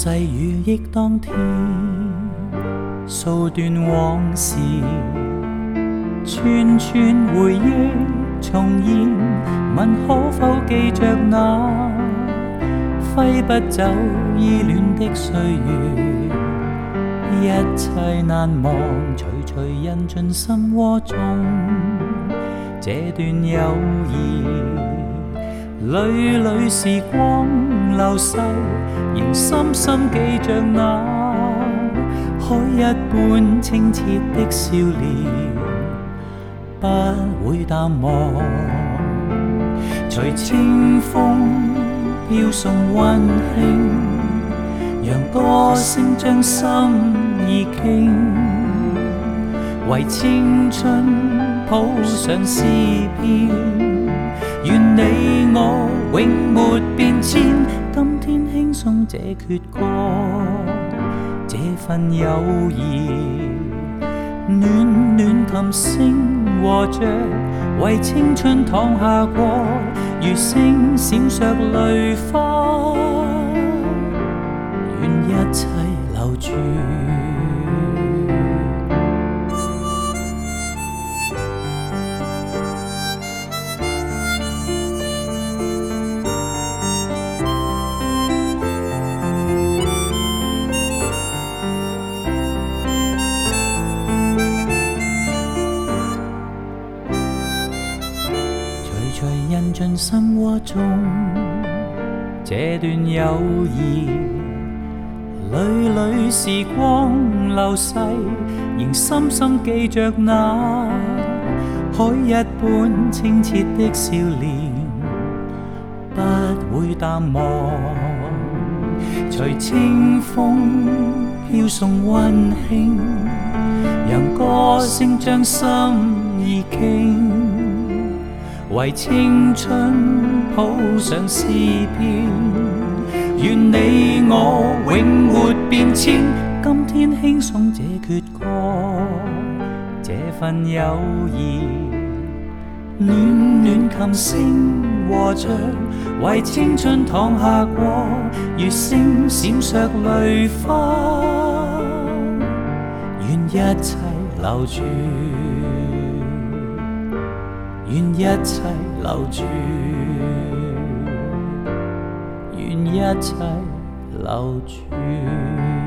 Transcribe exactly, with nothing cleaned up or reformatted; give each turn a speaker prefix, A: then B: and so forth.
A: 逝如忆當天，數段往事，串串回憶重現。問可否記着那揮不走依戀的歲月，一切難忘，徐徐印進心窩中。這段友誼，縷縷時光流逝，仍深深記着那海一般清澈的笑臉，不會淡忘。隨清風飄送溫馨，讓歌聲將心意傾，為青春譜上詩篇。願你我永沒變遷，今天輕鬆這闕歌，這份友誼，暖暖琴聲和着，為青春淌下過，如星閃爍淚花，願一切留住。印進心窩中，這段友誼，縷縷時光流逝，仍深深記着那海一般清澈的笑臉，不會淡忘。隨清風飄送溫馨，讓歌聲將心意傾，為青春譜上詩篇。願你我永沒變遷，今天輕鬆這闕歌，這份友誼，暖暖琴聲和着，為青春淌下過，如星閃爍淚花，願一切留住，願一切留住，願一切留住。